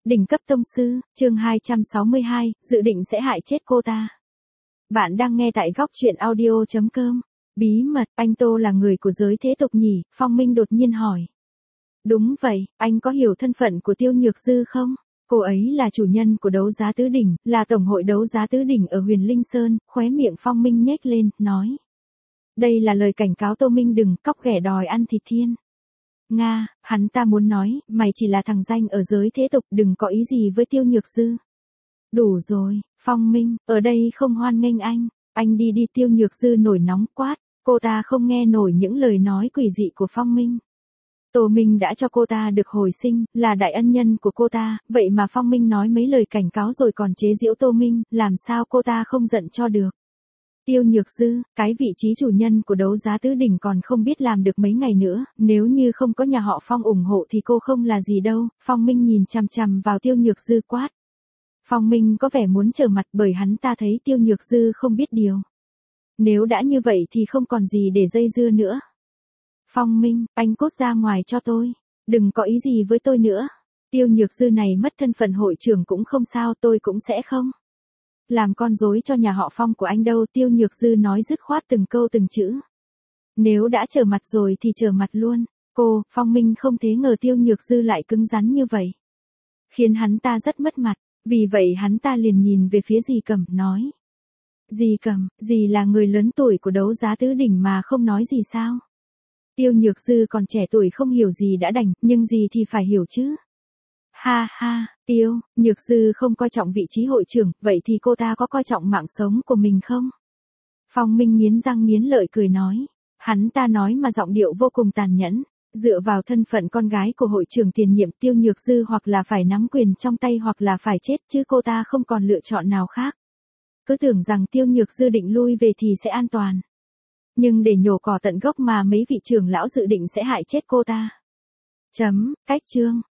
Đỉnh cấp tông sư, chương 262, dự định sẽ hại chết cô ta. Bạn đang nghe tại góc truyện audio.com. Bí mật, anh Tô là người của giới thế tục nhỉ? Phong Minh đột nhiên hỏi. Đúng vậy, anh có hiểu thân phận của Tiêu Nhược Dư không? Cô ấy là chủ nhân của đấu giá tứ đỉnh, là tổng hội đấu giá tứ đỉnh ở Huyền Linh Sơn. Khóe miệng Phong Minh nhếch lên, nói. Đây là lời cảnh cáo Tô Minh đừng cóc ghẻ đòi ăn thịt thiên. Nga, hắn ta muốn nói, mày chỉ là thằng danh ở giới thế tục, đừng có ý gì với Tiêu Nhược Dư. Đủ rồi, Phong Minh, ở đây không hoan nghênh anh đi Tiêu Nhược Dư nổi nóng quát, cô ta không nghe nổi những lời nói quỷ dị của Phong Minh. Tô Minh đã cho cô ta được hồi sinh, là đại ân nhân của cô ta, vậy mà Phong Minh nói mấy lời cảnh cáo rồi còn chế giễu Tô Minh, làm sao cô ta không giận cho được. Tiêu Nhược Dư, cái vị trí chủ nhân của đấu giá tứ đỉnh còn không biết làm được mấy ngày nữa, nếu như không có nhà họ Phong ủng hộ thì cô không là gì đâu. Phong Minh nhìn chằm chằm vào Tiêu Nhược Dư quát. Phong Minh có vẻ muốn trở mặt bởi hắn ta thấy Tiêu Nhược Dư không biết điều. Nếu đã như vậy thì không còn gì để dây dưa nữa. Phong Minh, anh cút ra ngoài cho tôi, đừng có ý gì với tôi nữa. Tiêu Nhược Dư này mất thân phận hội trưởng cũng không sao, tôi cũng sẽ không làm con rối cho nhà họ Phong của anh đâu. Tiêu Nhược Dư nói dứt khoát từng câu từng chữ. Nếu đã trở mặt rồi thì trở mặt luôn. Phong Minh không thể ngờ Tiêu Nhược Dư lại cứng rắn như vậy, khiến hắn ta rất mất mặt. Vì vậy hắn ta liền nhìn về phía Dì Cẩm, nói. Dì Cẩm, dì là người lớn tuổi của đấu giá tứ đỉnh mà không nói gì sao? Tiêu Nhược Dư còn trẻ tuổi không hiểu gì đã đành, nhưng dì thì phải hiểu chứ. Ha ha, Tiêu Nhược Dư không coi trọng vị trí hội trưởng, vậy thì cô ta có coi trọng mạng sống của mình không? Phong Minh nghiến răng nghiến lợi cười nói. Hắn ta nói mà giọng điệu vô cùng tàn nhẫn. Dựa vào thân phận con gái của hội trưởng tiền nhiệm, Tiêu Nhược Dư hoặc là phải nắm quyền trong tay hoặc là phải chết, chứ cô ta không còn lựa chọn nào khác. Cứ tưởng rằng Tiêu Nhược Dư định lui về thì sẽ an toàn. Nhưng để nhổ cỏ tận gốc mà mấy vị trưởng lão dự định sẽ hại chết cô ta. Cách chương.